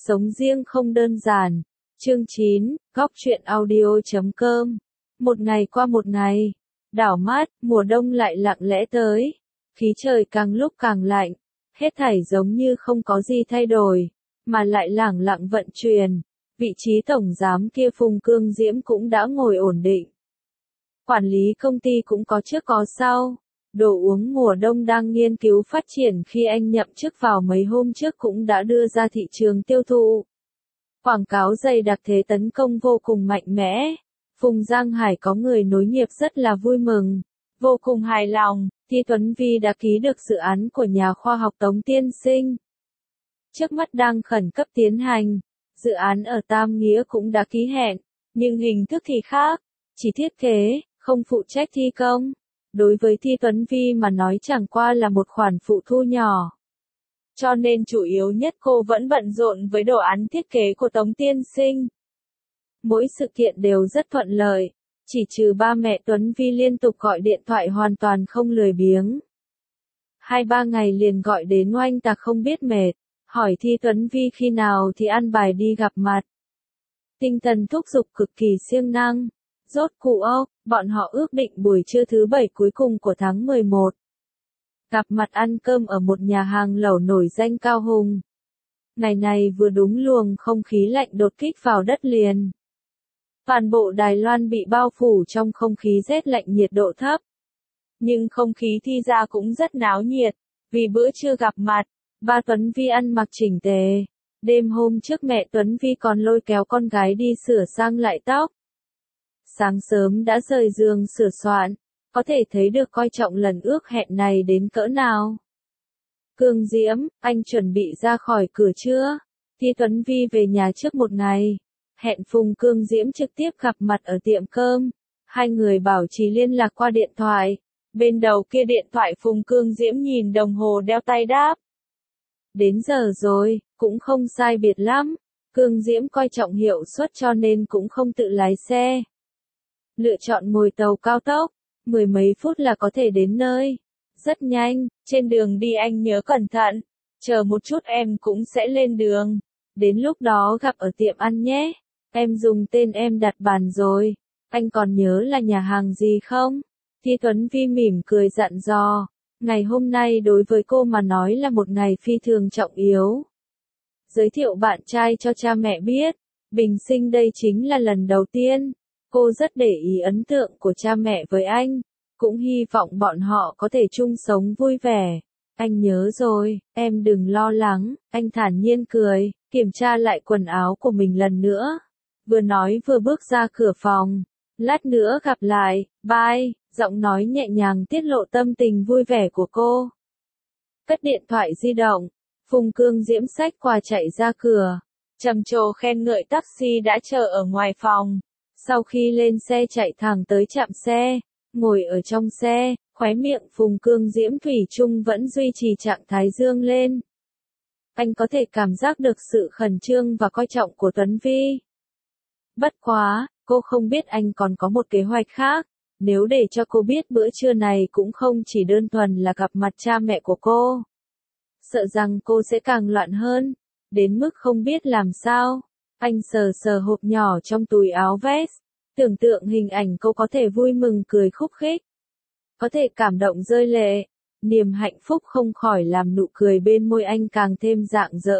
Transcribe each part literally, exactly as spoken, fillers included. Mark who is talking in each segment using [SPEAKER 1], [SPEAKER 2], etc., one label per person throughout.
[SPEAKER 1] Sống riêng không đơn giản. Chương chín, góc truyện audio chấm com. Một ngày qua một ngày, đảo mắt, mùa đông lại lặng lẽ tới. Khí trời càng lúc càng lạnh, hết thảy giống như không có gì thay đổi, mà lại lẳng lặng vận chuyển. Vị trí tổng giám kia Phùng Cương Diễm cũng đã ngồi ổn định. Quản lý công ty cũng có trước có sau. Đồ uống mùa đông đang nghiên cứu phát triển khi anh nhậm chức vào mấy hôm trước cũng đã đưa ra thị trường tiêu thụ. Quảng cáo dày đặc thế tấn công vô cùng mạnh mẽ. Phùng Giang Hải có người nối nghiệp rất là vui mừng, vô cùng hài lòng. Thi Tuấn Vi đã ký được dự án của nhà khoa học Tống Tiên Sinh. Trước mắt đang khẩn cấp tiến hành. Dự án ở Tam Nghĩa cũng đã ký hẹn, nhưng hình thức thì khác, chỉ thiết kế, không phụ trách thi công. Đối với Thi Tuấn Vi mà nói chẳng qua là một khoản phụ thu nhỏ. Cho nên chủ yếu nhất cô vẫn bận rộn với đồ án thiết kế của Tống Tiên Sinh. Mỗi sự kiện đều rất thuận lợi, chỉ trừ ba mẹ Tuấn Vi liên tục gọi điện thoại hoàn toàn không lười biếng. Hai ba ngày liền gọi đến oanh tạc không biết mệt, hỏi Thi Tuấn Vi khi nào thì ăn bài đi gặp mặt. Tinh thần thúc giục cực kỳ siêng năng. Rốt cuộc, bọn họ ước định buổi trưa thứ bảy cuối cùng của tháng mười một. Gặp mặt ăn cơm ở một nhà hàng lẩu nổi danh Cao Hùng. Ngày này vừa đúng luồng không khí lạnh đột kích vào đất liền. Toàn bộ Đài Loan bị bao phủ trong không khí rét lạnh nhiệt độ thấp. Nhưng không khí thi ra cũng rất náo nhiệt, vì bữa trưa gặp mặt, ba Tuấn Vi ăn mặc chỉnh tề. Đêm hôm trước mẹ Tuấn Vi còn lôi kéo con gái đi sửa sang lại tóc. Sáng sớm đã rời giường sửa soạn, có thể thấy được coi trọng lần ước hẹn này đến cỡ nào. Cương Diễm, anh chuẩn bị ra khỏi cửa chưa? Thi Tuấn Vi về nhà trước một ngày, hẹn Phùng Cương Diễm trực tiếp gặp mặt ở tiệm cơm. Hai người bảo trì liên lạc qua điện thoại. Bên đầu kia điện thoại Phùng Cương Diễm nhìn đồng hồ đeo tay đáp. Đến giờ rồi, cũng không sai biệt lắm. Cương Diễm coi trọng hiệu suất cho nên cũng không tự lái xe. Lựa chọn ngồi tàu cao tốc, mười mấy phút là có thể đến nơi. Rất nhanh, trên đường đi anh nhớ cẩn thận, chờ một chút em cũng sẽ lên đường. Đến lúc đó gặp ở tiệm ăn nhé, em dùng tên em đặt bàn rồi, anh còn nhớ là nhà hàng gì không? Thi Tuấn Vi mỉm cười dặn dò, ngày hôm nay đối với cô mà nói là một ngày phi thường trọng yếu. Giới thiệu bạn trai cho cha mẹ biết, bình sinh đây chính là lần đầu tiên. Cô rất để ý ấn tượng của cha mẹ với anh, cũng hy vọng bọn họ có thể chung sống vui vẻ. Anh nhớ rồi, em đừng lo lắng, anh thản nhiên cười, kiểm tra lại quần áo của mình lần nữa. Vừa nói vừa bước ra cửa phòng, lát nữa gặp lại, bye, giọng nói nhẹ nhàng tiết lộ tâm tình vui vẻ của cô. Cất điện thoại di động, Phùng Cương Diễm xách quà chạy ra cửa, trầm trồ khen ngợi taxi đã chờ ở ngoài phòng. Sau khi lên xe chạy thẳng tới trạm xe, ngồi ở trong xe, khóe miệng Phùng Cương Diễm thủy chung vẫn duy trì trạng thái dương lên. Anh có thể cảm giác được sự khẩn trương và coi trọng của Tuấn Vi. Bất quá, cô không biết anh còn có một kế hoạch khác, nếu để cho cô biết bữa trưa này cũng không chỉ đơn thuần là gặp mặt cha mẹ của cô. Sợ rằng cô sẽ càng loạn hơn, đến mức không biết làm sao. Anh sờ sờ hộp nhỏ trong túi áo vest, tưởng tượng hình ảnh cô có thể vui mừng cười khúc khích, có thể cảm động rơi lệ, niềm hạnh phúc không khỏi làm nụ cười bên môi anh càng thêm rạng rỡ.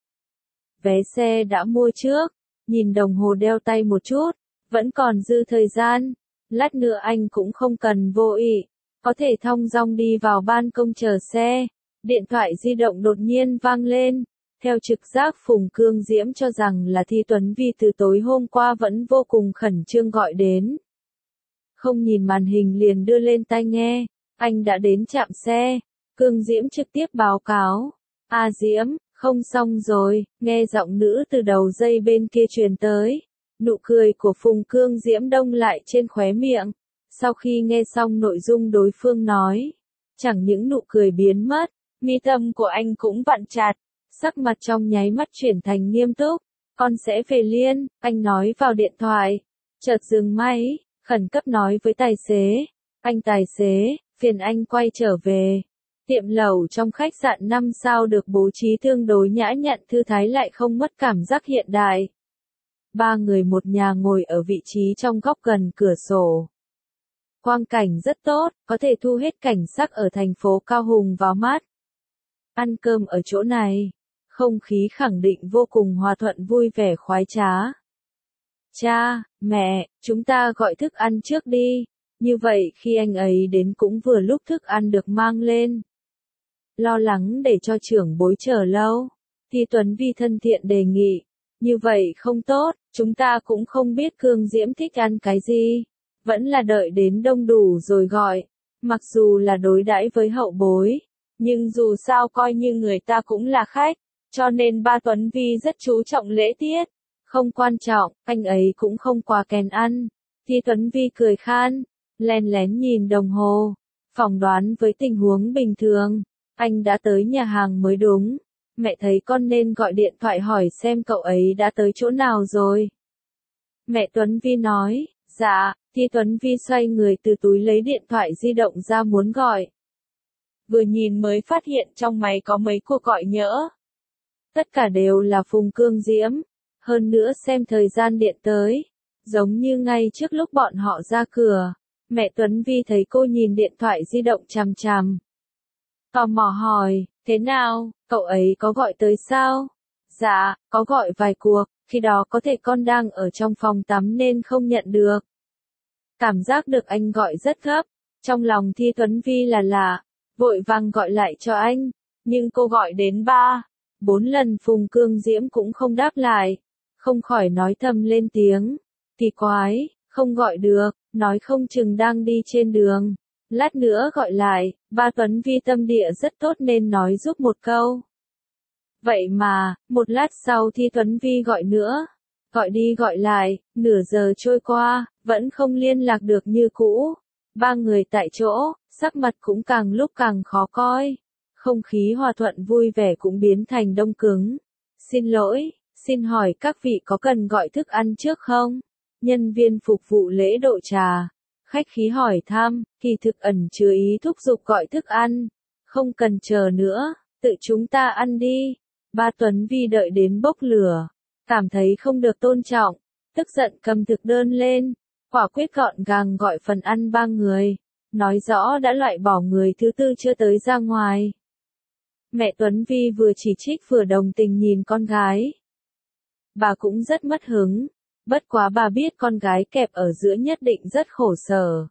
[SPEAKER 1] Vé xe đã mua trước, nhìn đồng hồ đeo tay một chút, vẫn còn dư thời gian, lát nữa anh cũng không cần vô ị, có thể thong dong đi vào ban công chờ xe. Điện thoại di động đột nhiên vang lên. Theo trực giác Phùng Cương Diễm cho rằng là Thi Tuấn Vi từ tối hôm qua vẫn vô cùng khẩn trương gọi đến. Không nhìn màn hình liền đưa lên tai nghe, anh đã đến trạm xe. Cương Diễm trực tiếp báo cáo. A Diễm, không xong rồi, nghe giọng nữ từ đầu dây bên kia truyền tới. Nụ cười của Phùng Cương Diễm đông lại trên khóe miệng. Sau khi nghe xong nội dung đối phương nói, chẳng những nụ cười biến mất, mi tâm của anh cũng vặn chặt. Sắc mặt trong nháy mắt chuyển thành nghiêm túc, con sẽ về liền, anh nói vào điện thoại, chợt dừng máy, khẩn cấp nói với tài xế, anh tài xế, phiền anh quay trở về, Tiệm lẩu trong khách sạn năm sao được bố trí tương đối nhã nhặn thư thái lại không mất cảm giác hiện đại. Ba người một nhà ngồi ở vị trí trong góc gần cửa sổ. Quang cảnh rất tốt, có thể thu hết cảnh sắc ở thành phố Cao Hùng vào mắt. Ăn cơm ở chỗ này, không khí khẳng định vô cùng hòa thuận vui vẻ khoái trá. Cha, mẹ, chúng ta gọi thức ăn trước đi, như vậy khi anh ấy đến cũng vừa lúc thức ăn được mang lên. Lo lắng để cho trưởng bối chờ lâu, thì Tuấn Vi thân thiện đề nghị, như vậy không tốt, chúng ta cũng không biết Cương Diễm thích ăn cái gì, vẫn là đợi đến đông đủ rồi gọi, mặc dù là đối đãi với hậu bối, nhưng dù sao coi như người ta cũng là khách, cho nên ba Tuấn Vi rất chú trọng lễ tiết, không quan trọng, anh ấy cũng không quá kén ăn, thì Tuấn Vi cười khan, lén lén nhìn đồng hồ, phỏng đoán với tình huống bình thường. Anh đã tới nhà hàng mới đúng, mẹ thấy con nên gọi điện thoại hỏi xem cậu ấy đã tới chỗ nào rồi. Mẹ Tuấn Vi nói, dạ, thì Tuấn Vi xoay người từ túi lấy điện thoại di động ra muốn gọi. Vừa nhìn mới phát hiện trong máy có mấy cuộc gọi nhỡ. Tất cả đều là Phùng Cương Diễm, hơn nữa xem thời gian điện tới, giống như ngay trước lúc bọn họ ra cửa, mẹ Tuấn Vi thấy cô nhìn điện thoại di động chằm chằm. Tò mò hỏi, thế nào, cậu ấy có gọi tới sao? Dạ, có gọi vài cuộc, khi đó có thể con đang ở trong phòng tắm nên không nhận được. Cảm giác được anh gọi rất gấp, trong lòng Thi Tuấn Vi là lạ, vội vàng gọi lại cho anh, nhưng cô gọi đến ba, bốn lần Phùng Cương Diễm cũng không đáp lại, không khỏi nói thầm lên tiếng, kỳ quái, không gọi được, nói không chừng đang đi trên đường. Lát nữa gọi lại, ba Tuấn Vi tâm địa rất tốt nên nói giúp một câu. Vậy mà, một lát sau thì Tuấn Vi gọi nữa. Gọi đi gọi lại, nửa giờ trôi qua, vẫn không liên lạc được như cũ. Ba người tại chỗ, sắc mặt cũng càng lúc càng khó coi. Không khí hòa thuận vui vẻ cũng biến thành đông cứng. Xin lỗi, xin hỏi các vị có cần gọi thức ăn trước không? Nhân viên phục vụ lễ độ trà. Khách khí hỏi thăm, kỳ thực ẩn chứa ý thúc giục gọi thức ăn. Không cần chờ nữa, tự chúng ta ăn đi. Ba Tuấn Vi đợi đến bốc lửa, cảm thấy không được tôn trọng, tức giận cầm thực đơn lên, quả quyết gọn gàng gọi phần ăn ba người, nói rõ đã loại bỏ người thứ tư chưa tới ra ngoài. Mẹ Tuấn Vi vừa chỉ trích vừa đồng tình nhìn con gái. Bà cũng rất mất hứng. Bất quá bà biết con gái kẹp ở giữa nhất định rất khổ sở.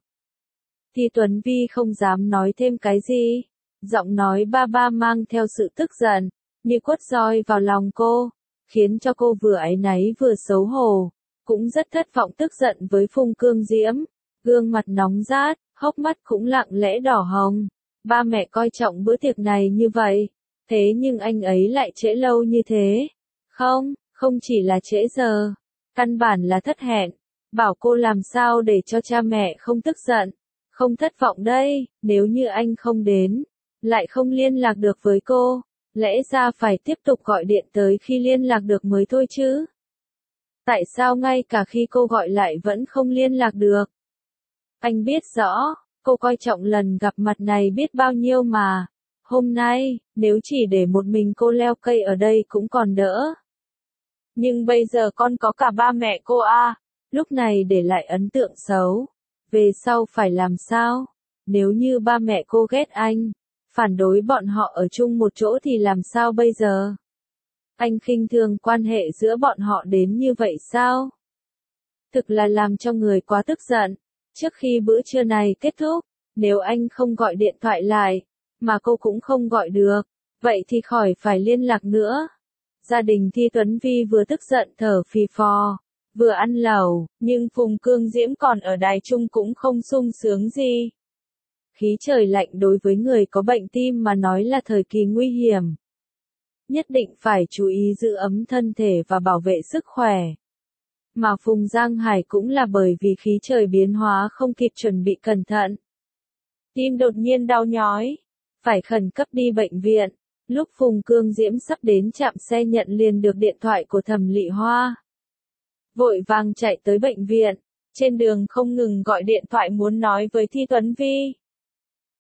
[SPEAKER 1] Thì Tuấn Vi không dám nói thêm cái gì. Giọng nói ba ba mang theo sự tức giận, như quất roi vào lòng cô, khiến cho cô vừa áy náy vừa xấu hổ, cũng rất thất vọng tức giận với Phùng Cương Diễm. Gương mặt nóng rát, hốc mắt cũng lặng lẽ đỏ hồng. Ba mẹ coi trọng bữa tiệc này như vậy, thế nhưng anh ấy lại trễ lâu như thế. Không, không chỉ là trễ giờ. Căn bản là thất hẹn, bảo cô làm sao để cho cha mẹ không tức giận, không thất vọng đây, nếu như anh không đến, lại không liên lạc được với cô, lẽ ra phải tiếp tục gọi điện tới khi liên lạc được mới thôi chứ. Tại sao ngay cả khi cô gọi lại vẫn không liên lạc được? Anh biết rõ, cô coi trọng lần gặp mặt này biết bao nhiêu mà, hôm nay, nếu chỉ để một mình cô leo cây ở đây cũng còn đỡ. Nhưng bây giờ con có cả ba mẹ cô à, lúc này để lại ấn tượng xấu. Về sau phải làm sao? Nếu như ba mẹ cô ghét anh, phản đối bọn họ ở chung một chỗ thì làm sao bây giờ? Anh khinh thường quan hệ giữa bọn họ đến như vậy sao? Thực là làm cho người quá tức giận. Trước khi bữa trưa này kết thúc, nếu anh không gọi điện thoại lại, mà cô cũng không gọi được, vậy thì khỏi phải liên lạc nữa. Gia đình Thi Tuấn Vi vừa tức giận thở phì phò, vừa ăn lẩu, nhưng Phùng Cương Diễm còn ở đài chung cũng không sung sướng gì. Khí trời lạnh đối với người có bệnh tim mà nói là thời kỳ nguy hiểm. Nhất định phải chú ý giữ ấm thân thể và bảo vệ sức khỏe. Mà Phùng Giang Hải cũng là bởi vì khí trời biến hóa không kịp chuẩn bị cẩn thận. Tim đột nhiên đau nhói, phải khẩn cấp đi bệnh viện. Lúc Phùng Cương Diễm sắp đến trạm xe nhận liền được điện thoại của Thẩm Lị Hoa. Vội vàng chạy tới bệnh viện, trên đường không ngừng gọi điện thoại muốn nói với Thi Tuấn Vi.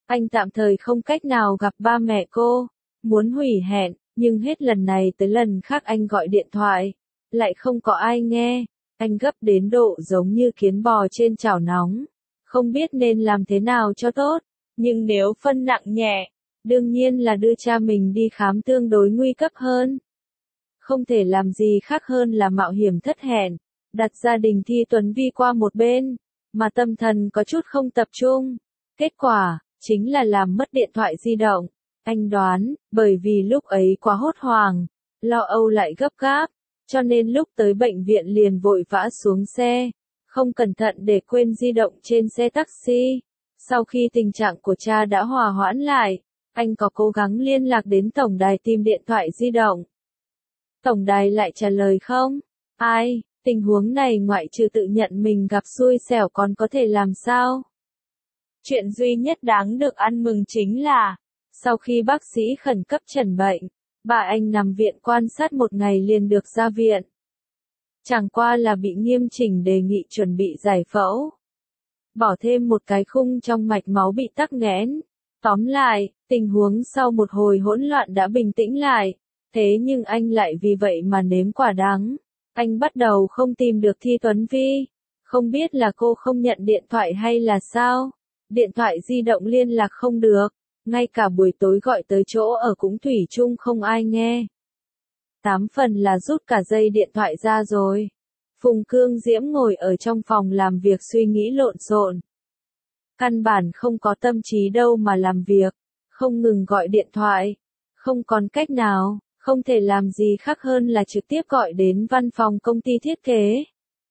[SPEAKER 1] Anh tạm thời không cách nào gặp ba mẹ cô, muốn hủy hẹn, nhưng hết lần này tới lần khác anh gọi điện thoại, lại không có ai nghe, anh gấp đến độ giống như kiến bò trên chảo nóng, không biết nên làm thế nào cho tốt, nhưng nếu phân nặng nhẹ, đương nhiên là đưa cha mình đi khám tương đối nguy cấp hơn. Không thể làm gì khác hơn là mạo hiểm thất hẹn, đặt gia đình Thi Tuấn Vi qua một bên, mà tâm thần có chút không tập trung. Kết quả, chính là làm mất điện thoại di động. Anh đoán, bởi vì lúc ấy quá hốt hoảng, lo âu lại gấp gáp, cho nên lúc tới bệnh viện liền vội vã xuống xe, không cẩn thận để quên di động trên xe taxi. Sau khi tình trạng của cha đã hòa hoãn lại, anh có cố gắng liên lạc đến tổng đài tìm điện thoại di động. Tổng đài lại trả lời không. Ai, tình huống này ngoại trừ tự nhận mình gặp xui xẻo còn có thể làm sao? Chuyện duy nhất đáng được ăn mừng chính là, sau khi bác sĩ khẩn cấp chẩn bệnh, bà anh nằm viện quan sát một ngày liền được ra viện. Chẳng qua là bị nghiêm chỉnh đề nghị chuẩn bị giải phẫu. Bỏ thêm một cái khung trong mạch máu bị tắc nghẽn. Tóm lại, tình huống sau một hồi hỗn loạn đã bình tĩnh lại. Thế nhưng anh lại vì vậy mà nếm quả đắng. Anh bắt đầu không tìm được Thi Tuấn Vi. Không biết là cô không nhận điện thoại hay là sao. Điện thoại di động liên lạc không được. Ngay cả buổi tối gọi tới chỗ ở cũng thủy chung không ai nghe. Tám phần là rút cả dây điện thoại ra rồi. Phùng Cương Diễm ngồi ở trong phòng làm việc suy nghĩ lộn xộn. Căn bản không có tâm trí đâu mà làm việc, không ngừng gọi điện thoại. Không còn cách nào, không thể làm gì khác hơn là trực tiếp gọi đến văn phòng công ty thiết kế.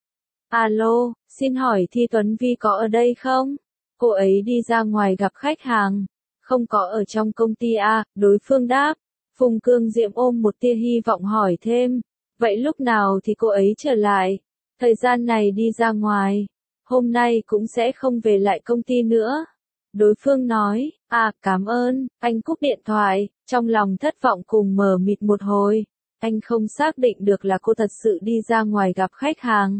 [SPEAKER 1] Alo, xin hỏi Thi Tuấn Vi có ở đây không? Cô ấy đi ra ngoài gặp khách hàng. Không có ở trong công ty à, đối phương đáp. Phùng Cương Diễm ôm một tia hy vọng hỏi thêm. Vậy lúc nào thì cô ấy trở lại? Thời gian này đi ra ngoài. Hôm nay cũng sẽ không về lại công ty nữa. Đối phương nói, à cảm ơn, anh cúp điện thoại, trong lòng thất vọng cùng mờ mịt một hồi. Anh không xác định được là cô thật sự đi ra ngoài gặp khách hàng.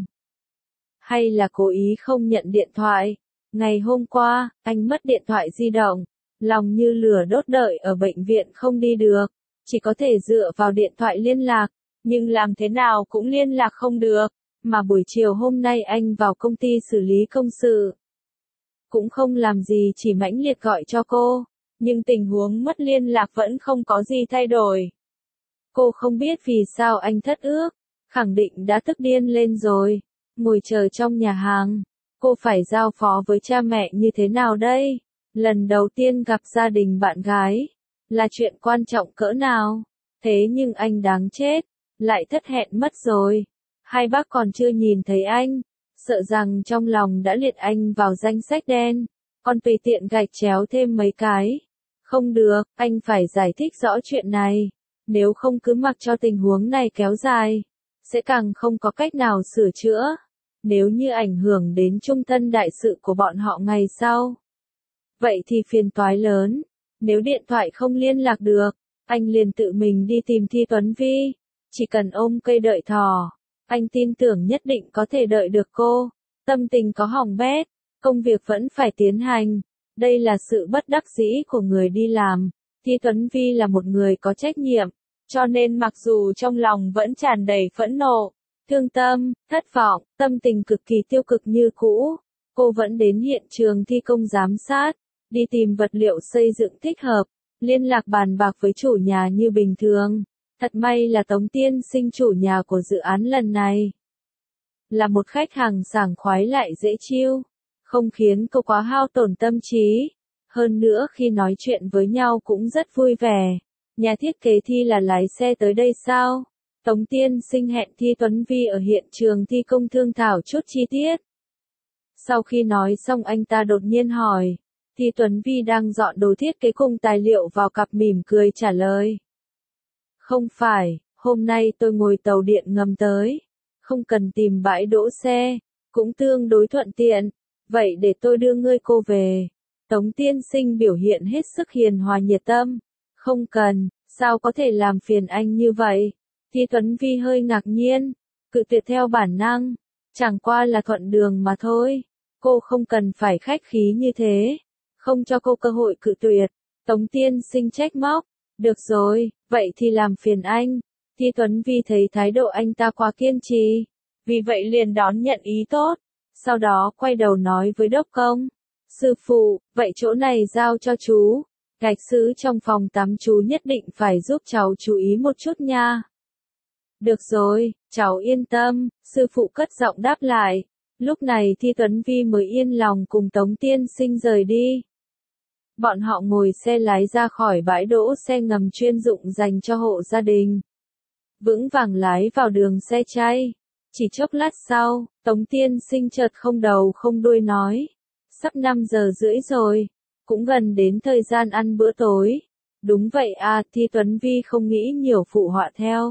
[SPEAKER 1] Hay là cố ý không nhận điện thoại. Ngày hôm qua, anh mất điện thoại di động. Lòng như lửa đốt đợi ở bệnh viện không đi được. Chỉ có thể dựa vào điện thoại liên lạc. Nhưng làm thế nào cũng liên lạc không được. Mà buổi chiều hôm nay anh vào công ty xử lý công sự. Cũng không làm gì chỉ mãnh liệt gọi cho cô. Nhưng tình huống mất liên lạc vẫn không có gì thay đổi. Cô không biết vì sao anh thất ước. Khẳng định đã tức điên lên rồi. Ngồi chờ trong nhà hàng. Cô phải giao phó với cha mẹ như thế nào đây? Lần đầu tiên gặp gia đình bạn gái. Là chuyện quan trọng cỡ nào? Thế nhưng anh đáng chết. Lại thất hẹn mất rồi. Hai bác còn chưa nhìn thấy anh. Sợ rằng trong lòng đã liệt anh vào danh sách đen. Còn tùy tiện gạch chéo thêm mấy cái. Không được, anh phải giải thích rõ chuyện này. Nếu không cứ mặc cho tình huống này kéo dài. Sẽ càng không có cách nào sửa chữa. Nếu như ảnh hưởng đến trung thân đại sự của bọn họ ngày sau. Vậy thì phiền toái lớn. Nếu điện thoại không liên lạc được, anh liền tự mình đi tìm Thi Tuấn Vi. Chỉ cần ôm cây đợi thỏ. Anh tin tưởng nhất định có thể đợi được cô. Tâm tình có hỏng bét. Công việc vẫn phải tiến hành. Đây là sự bất đắc dĩ của người đi làm. Thi Tuấn Vi là một người có trách nhiệm. Cho nên mặc dù trong lòng vẫn tràn đầy phẫn nộ, thương tâm, thất vọng, tâm tình cực kỳ tiêu cực như cũ. Cô vẫn đến hiện trường thi công giám sát. Đi tìm vật liệu xây dựng thích hợp. Liên lạc bàn bạc với chủ nhà như bình thường. Thật may là Tống Tiên Sinh chủ nhà của dự án lần này. Là một khách hàng sảng khoái lại dễ chill. Không khiến cô quá hao tổn tâm trí. Hơn nữa khi nói chuyện với nhau cũng rất vui vẻ. Nhà thiết kế Thi là lái xe tới đây sao? Tống Tiên Sinh hẹn Thi Tuấn Vi ở hiện trường thi công thương thảo chút chi tiết. Sau khi nói xong anh ta đột nhiên hỏi. Thi Tuấn Vi đang dọn đồ thiết kế cùng tài liệu vào cặp mỉm cười trả lời. Không phải, hôm nay tôi ngồi tàu điện ngầm tới. Không cần tìm bãi đỗ xe. Cũng tương đối thuận tiện. Vậy để tôi đưa ngươi cô về. Tống Tiên Sinh biểu hiện hết sức hiền hòa nhiệt tâm. Không cần, sao có thể làm phiền anh như vậy? Thi Tuấn Vi hơi ngạc nhiên. Cự tuyệt theo bản năng. Chẳng qua là thuận đường mà thôi. Cô không cần phải khách khí như thế. không cho cô cơ hội cự tuyệt. Tống Tiên Sinh trách móc, được rồi, vậy thì làm phiền anh. Thi Tuấn Vi thấy thái độ anh ta quá kiên trì, vì vậy liền đón nhận ý tốt, sau đó quay đầu nói với đốc công. Sư phụ, vậy chỗ này giao cho chú, gạch sứ trong phòng tắm chú nhất định phải giúp cháu chú ý một chút nha. Được rồi, cháu yên tâm, sư phụ cất giọng đáp lại. Lúc này Thi Tuấn Vi mới yên lòng cùng Tống Tiên Sinh rời đi. Bọn họ ngồi xe lái ra khỏi bãi đỗ xe ngầm chuyên dụng dành cho hộ gia đình. Vững vàng lái vào đường xe chay. Chỉ chốc lát sau, Tống Tiên Sinh chợt không đầu không đuôi nói. Sắp năm giờ rưỡi rồi, cũng gần đến thời gian ăn bữa tối. Đúng vậy à, Thi Tuấn Vi không nghĩ nhiều phụ họa theo.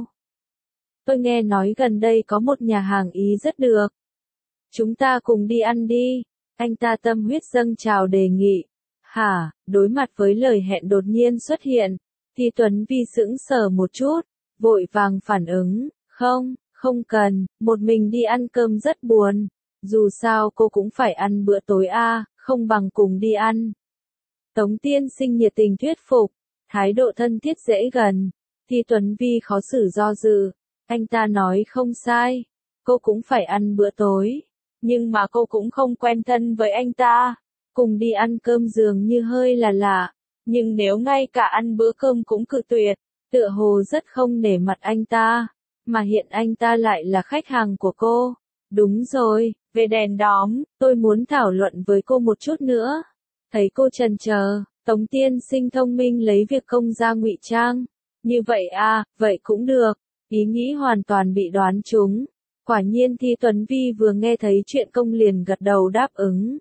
[SPEAKER 1] Tôi nghe nói gần đây có một nhà hàng Ý rất được. Chúng ta cùng đi ăn đi. Anh ta tâm huyết dâng trào đề nghị. Hả, đối mặt với lời hẹn đột nhiên xuất hiện, Thi Tuấn Vi sững sờ một chút, vội vàng phản ứng, không, không cần, một mình đi ăn cơm rất buồn. Dù sao cô cũng phải ăn bữa tối a, không bằng cùng đi ăn. Tống Tiên Sinh nhiệt tình thuyết phục, thái độ thân thiết dễ gần. Thi Tuấn Vi khó xử do dự, anh ta nói không sai, cô cũng phải ăn bữa tối, nhưng mà cô cũng không quen thân với anh ta. Cùng đi ăn cơm dường như hơi là lạ, nhưng nếu ngay cả ăn bữa cơm cũng cự tuyệt, tựa hồ rất không nể mặt anh ta, mà hiện anh ta lại là khách hàng của cô. Đúng rồi, về đèn đóm, tôi muốn thảo luận với cô một chút nữa. Thấy cô chần chờ, Tống Tiên Sinh thông minh lấy việc công ra ngụy trang. Như vậy à, vậy cũng được. Ý nghĩ hoàn toàn bị đoán trúng. Quả nhiên Thi Tuấn Vi vừa nghe thấy chuyện công liền gật đầu đáp ứng.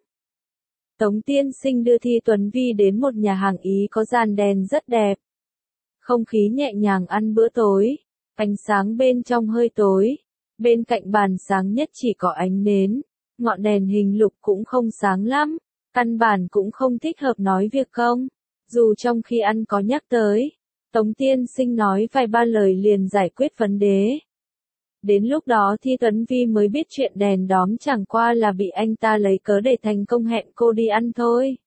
[SPEAKER 1] Tống Tiên Sinh đưa Thi Tuấn Vi đến một nhà hàng Ý có dàn đèn rất đẹp. Không khí nhẹ nhàng ăn bữa tối, ánh sáng bên trong hơi tối, bên cạnh bàn sáng nhất chỉ có ánh nến, ngọn đèn hình lục cũng không sáng lắm, căn bản cũng không thích hợp nói việc công. Dù trong khi ăn có nhắc tới, Tống Tiên Sinh nói vài ba lời liền giải quyết vấn đề. Đến lúc đó Thi Tuấn Vi mới biết chuyện đèn đóm chẳng qua là bị anh ta lấy cớ để thành công hẹn cô đi ăn thôi.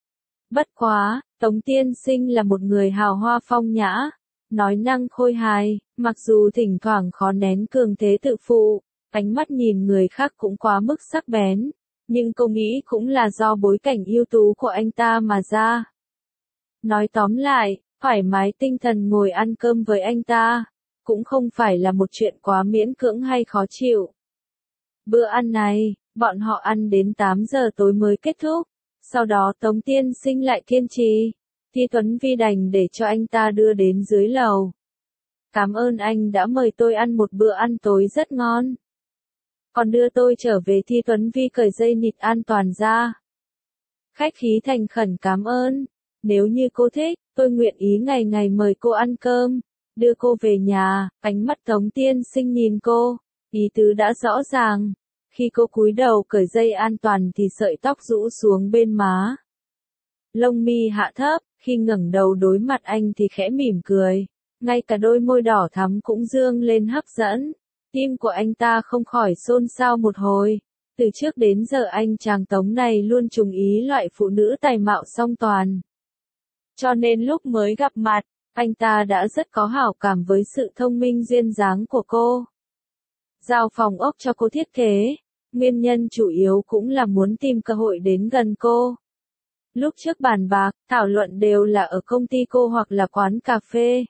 [SPEAKER 1] Bất quá, Tống Tiên Sinh là một người hào hoa phong nhã, nói năng khôi hài, mặc dù thỉnh thoảng khó nén cường thế tự phụ, ánh mắt nhìn người khác cũng quá mức sắc bén, nhưng cô nghĩ cũng là do bối cảnh ưu tú của anh ta mà ra. Nói tóm lại, thoải mái tinh thần ngồi ăn cơm với anh ta, cũng không phải là một chuyện quá miễn cưỡng hay khó chịu. Bữa ăn này, bọn họ ăn đến tám giờ tối mới kết thúc, sau đó Tống Tiên Sinh lại kiên trì, Thi Tuấn Vi đành để cho anh ta đưa đến dưới lầu. Cảm ơn anh đã mời tôi ăn một bữa ăn tối rất ngon. Còn đưa tôi trở về. Thi Tuấn Vi cởi dây nịt an toàn ra. Khách khí thành khẩn cảm ơn, nếu như cô thích, tôi nguyện ý ngày ngày mời cô ăn cơm. Đưa cô về nhà, ánh mắt Tống Tiên Sinh nhìn cô, ý tứ đã rõ ràng. Khi cô cúi đầu cởi dây an toàn thì sợi tóc rũ xuống bên má. Lông mi hạ thấp, khi ngẩng đầu đối mặt anh thì khẽ mỉm cười. Ngay cả đôi môi đỏ thắm cũng dương lên hấp dẫn. Tim của anh ta không khỏi xôn xao một hồi. Từ trước đến giờ anh chàng Tống này luôn trùng ý loại phụ nữ tài mạo song toàn. Cho nên lúc mới gặp mặt, anh ta đã rất có hảo cảm với sự thông minh duyên dáng của cô. Giao phòng ốc cho cô thiết kế, nguyên nhân chủ yếu cũng là muốn tìm cơ hội đến gần cô. Lúc trước bàn bạc, thảo luận đều là ở công ty cô hoặc là quán cà phê.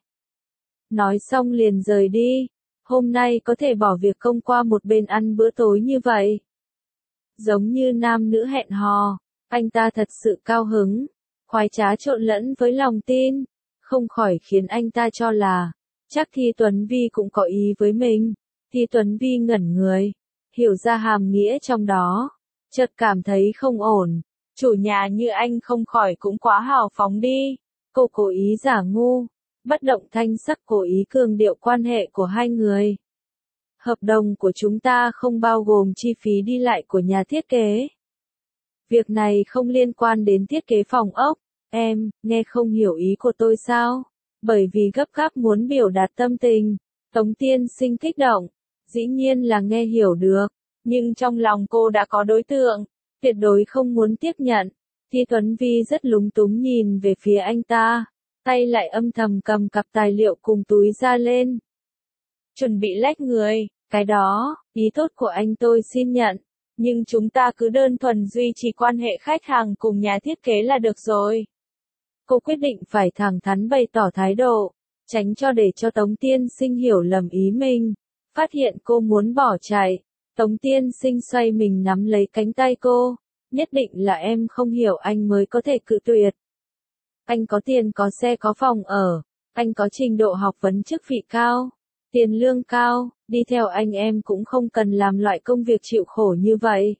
[SPEAKER 1] Nói xong liền rời đi, hôm nay có thể bỏ việc công qua một bên ăn bữa tối như vậy. Giống như nam nữ hẹn hò, anh ta thật sự cao hứng, khoái trá trộn lẫn với lòng tin, không khỏi khiến anh ta cho là, chắc Thi Tuấn Vi cũng có ý với mình. Thi Tuấn Vi ngẩn người, hiểu ra hàm nghĩa trong đó, chợt cảm thấy không ổn. Chủ nhà như anh không khỏi cũng quá hào phóng đi. Cô cố ý giả ngu, bất động thanh sắc cố ý cường điệu quan hệ của hai người. Hợp đồng của chúng ta không bao gồm chi phí đi lại của nhà thiết kế. Việc này không liên quan đến thiết kế phòng ốc. Em, nghe không hiểu ý của tôi sao? Bởi vì gấp gáp muốn biểu đạt tâm tình. Tống Tiên Sinh kích động. Dĩ nhiên là nghe hiểu được. Nhưng trong lòng cô đã có đối tượng. Tuyệt đối không muốn tiếp nhận. Thi Tuấn Vi rất lúng túng nhìn về phía anh ta, tay lại âm thầm cầm cặp tài liệu cùng túi ra lên. Chuẩn bị lách người, cái đó, ý tốt của anh tôi xin nhận, nhưng chúng ta cứ đơn thuần duy trì quan hệ khách hàng cùng nhà thiết kế là được rồi. Cô quyết định phải thẳng thắn bày tỏ thái độ, tránh cho để cho Tống Tiên Sinh hiểu lầm ý mình. Phát hiện cô muốn bỏ chạy, Tống Tiên Sinh xoay mình nắm lấy cánh tay cô, nhất định là em không hiểu anh mới có thể cự tuyệt. Anh có tiền có xe có phòng ở, anh có trình độ học vấn chức vị cao, tiền lương cao, đi theo anh em cũng không cần làm loại công việc chịu khổ như vậy.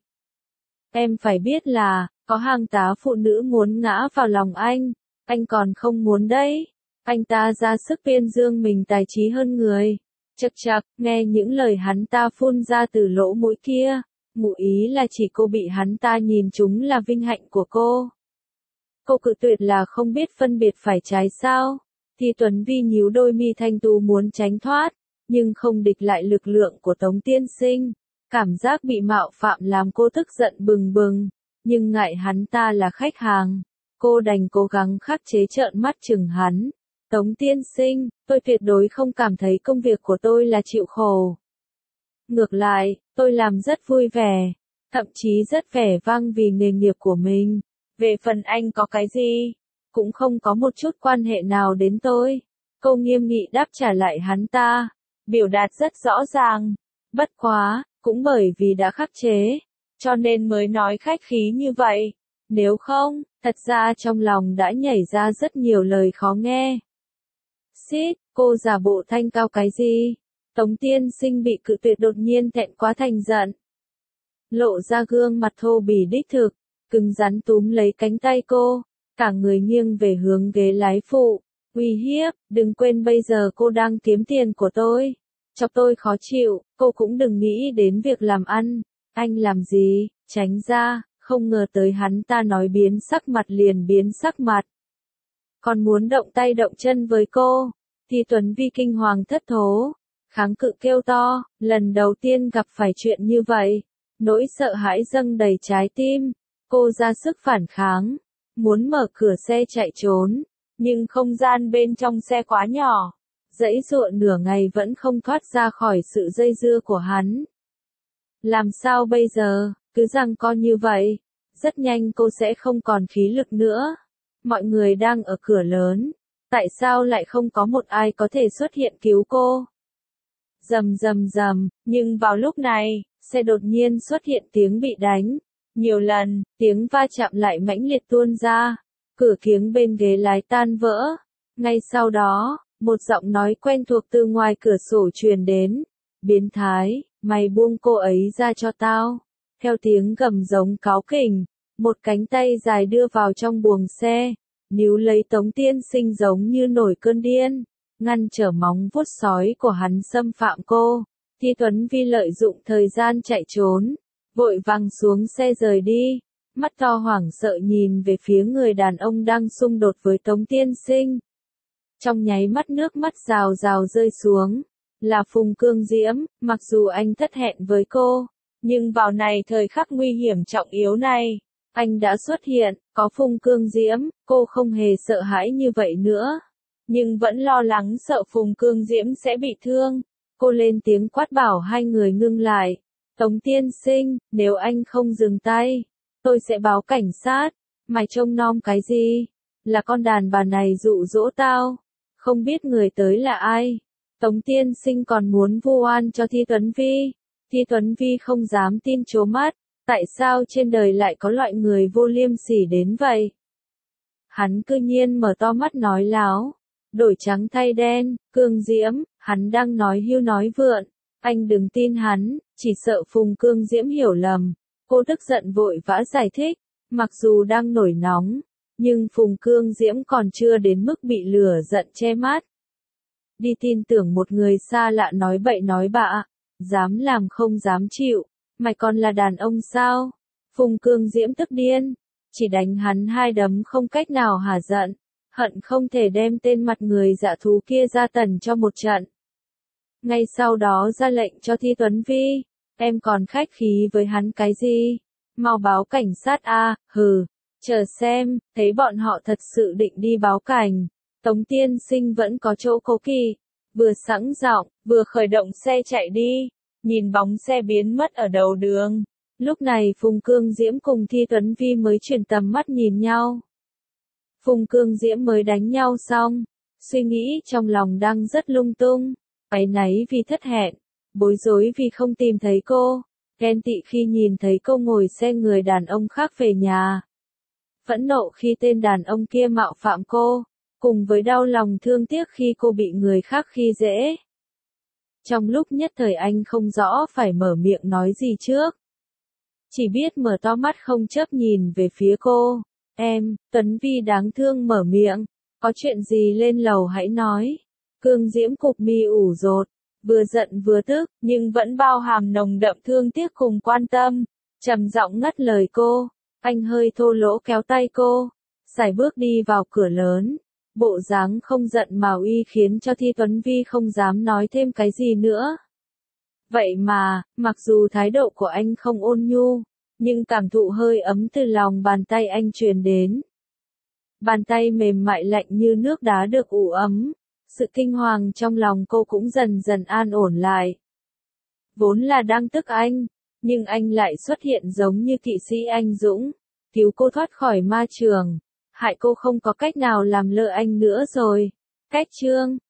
[SPEAKER 1] Em phải biết là, có hàng tá phụ nữ muốn ngã vào lòng anh, anh còn không muốn đấy. Anh ta ra sức tuyên dương mình tài trí hơn người. Chậc chậc, nghe những lời hắn ta phun ra từ lỗ mũi kia, ngụ ý là chỉ cô bị hắn ta nhìn trúng là vinh hạnh của cô. Cô cự tuyệt là không biết phân biệt phải trái sao? Thì Tuấn Vi nhíu đôi mi thanh tú muốn tránh thoát, nhưng không địch lại lực lượng của Tống Tiên Sinh. Cảm giác bị mạo phạm làm cô tức giận bừng bừng, nhưng ngại hắn ta là khách hàng, cô đành cố gắng khắc chế trợn mắt chừng hắn. Tống Tiên Sinh, tôi tuyệt đối không cảm thấy công việc của tôi là chịu khổ. Ngược lại, tôi làm rất vui vẻ, thậm chí rất vẻ vang vì nghề nghiệp của mình. Về phần anh có cái gì, cũng không có một chút quan hệ nào đến tôi. Cô nghiêm nghị đáp trả lại hắn ta, biểu đạt rất rõ ràng. Bất quá, cũng bởi vì đã khắc chế, cho nên mới nói khách khí như vậy. Nếu không, thật ra trong lòng đã nhảy ra rất nhiều lời khó nghe. Xít, cô giả bộ thanh cao cái gì? Tống Tiên Sinh bị cự tuyệt đột nhiên thẹn quá thành giận. Lộ ra gương mặt thô bỉ đích thực, cứng rắn túm lấy cánh tay cô, cả người nghiêng về hướng ghế lái phụ. Uy hiếp, đừng quên bây giờ cô đang kiếm tiền của tôi. Cho tôi khó chịu, cô cũng đừng nghĩ đến việc làm ăn. Anh làm gì, tránh ra, không ngờ tới hắn ta nói biến sắc mặt liền biến sắc mặt. Còn muốn động tay động chân với cô, thì Tuấn Vi kinh hoàng thất thố, kháng cự kêu to, lần đầu tiên gặp phải chuyện như vậy. Nỗi sợ hãi dâng đầy trái tim, cô ra sức phản kháng, muốn mở cửa xe chạy trốn, nhưng không gian bên trong xe quá nhỏ. Dãy dụa nửa ngày vẫn không thoát ra khỏi sự dây dưa của hắn. Làm sao bây giờ, cứ giằng co như vậy, rất nhanh cô sẽ không còn khí lực nữa. Mọi người đang ở cửa lớn, tại sao lại không có một ai có thể xuất hiện cứu cô? Rầm rầm rầm, nhưng vào lúc này, xe đột nhiên xuất hiện tiếng bị đánh. Nhiều lần, tiếng va chạm lại mãnh liệt tuôn ra, cửa kiếng bên ghế lái tan vỡ. Ngay sau đó, một giọng nói quen thuộc từ ngoài cửa sổ truyền đến. Biến thái, mày buông cô ấy ra cho tao. Theo tiếng gầm giống cáu kỉnh, một cánh tay dài đưa vào trong buồng xe, níu lấy Tống Tiên Sinh giống như nổi cơn điên, ngăn trở móng vuốt sói của hắn xâm phạm cô. Thi Tuấn Vi lợi dụng thời gian chạy trốn, vội vàng xuống xe rời đi, mắt to hoảng sợ nhìn về phía người đàn ông đang xung đột với Tống Tiên Sinh. Trong nháy mắt nước mắt rào rào rơi xuống, là Phùng Cương Diễm. Mặc dù anh thất hẹn với cô, nhưng vào này thời khắc nguy hiểm trọng yếu này, anh đã xuất hiện. Có Phùng Cương Diễm, cô không hề sợ hãi như vậy nữa, nhưng vẫn lo lắng sợ Phùng Cương Diễm sẽ bị thương. Cô lên tiếng quát bảo hai người ngưng lại. Tống Tiên Sinh, nếu anh không dừng tay, tôi sẽ báo cảnh sát. Mày trông nom cái gì? Là con đàn bà này dụ dỗ tao. Không biết người tới là ai. Tống Tiên Sinh còn muốn vu oan cho Thi Tuấn Vi. Thi Tuấn Vi không dám tin trố mắt. Tại sao trên đời lại có loại người vô liêm sỉ đến vậy? Hắn cư nhiên mở to mắt nói láo. Đổi trắng thay đen, Cương Diễm, hắn đang nói hưu nói vượn. Anh đừng tin hắn, chỉ sợ Phùng Cương Diễm hiểu lầm. Cô tức giận vội vã giải thích. Mặc dù đang nổi nóng, nhưng Phùng Cương Diễm còn chưa đến mức bị lửa giận che mắt. Đi tin tưởng một người xa lạ nói bậy nói bạ, dám làm không dám chịu, mày còn là đàn ông sao? Phùng Cương Diễm tức điên, chỉ đánh hắn hai đấm không cách nào hả giận, hận không thể đem tên mặt người dạ thú kia ra tần cho một trận. Ngay sau đó ra lệnh cho Thi Tuấn Vi, em còn khách khí với hắn cái gì? Mau báo cảnh sát a, hừ. Chờ xem, thấy bọn họ thật sự định đi báo cảnh. Tống tiên sinh vẫn có chỗ cố kỵ, vừa sẵn giọng, vừa khởi động xe chạy đi, nhìn bóng xe biến mất ở đầu đường. Lúc này Phùng Cương Diễm cùng Thi Tuấn Vi mới chuyển tầm mắt nhìn nhau. Phùng Cương Diễm mới đánh nhau xong, suy nghĩ trong lòng đang rất lung tung, áy náy vì thất hẹn, bối rối vì không tìm thấy cô, ghen tị khi nhìn thấy cô ngồi xe người đàn ông khác về nhà. Phẫn nộ khi tên đàn ông kia mạo phạm cô, cùng với đau lòng thương tiếc khi cô bị người khác khi dễ. Trong lúc nhất thời anh không rõ phải mở miệng nói gì trước. Chỉ biết mở to mắt không chớp nhìn về phía cô. Em, Tuấn Vi đáng thương mở miệng, có chuyện gì lên lầu hãy nói. Cương Diễm cục mi ủ rột, vừa giận vừa tức, nhưng vẫn bao hàm nồng đậm thương tiếc cùng quan tâm, trầm giọng ngắt lời cô. Anh hơi thô lỗ kéo tay cô, sải bước đi vào cửa lớn, bộ dáng không giận mà uy khiến cho Thi Tuấn Vi không dám nói thêm cái gì nữa. Vậy mà, mặc dù thái độ của anh không ôn nhu, nhưng cảm thụ hơi ấm từ lòng bàn tay anh truyền đến. Bàn tay mềm mại lạnh như nước đá được ủ ấm, sự kinh hoàng trong lòng cô cũng dần dần an ổn lại. Vốn là đang tức anh, nhưng anh lại xuất hiện giống như kỵ sĩ anh dũng, cứu cô thoát khỏi ma trường, hại cô không có cách nào làm lơ anh nữa rồi. Cách chương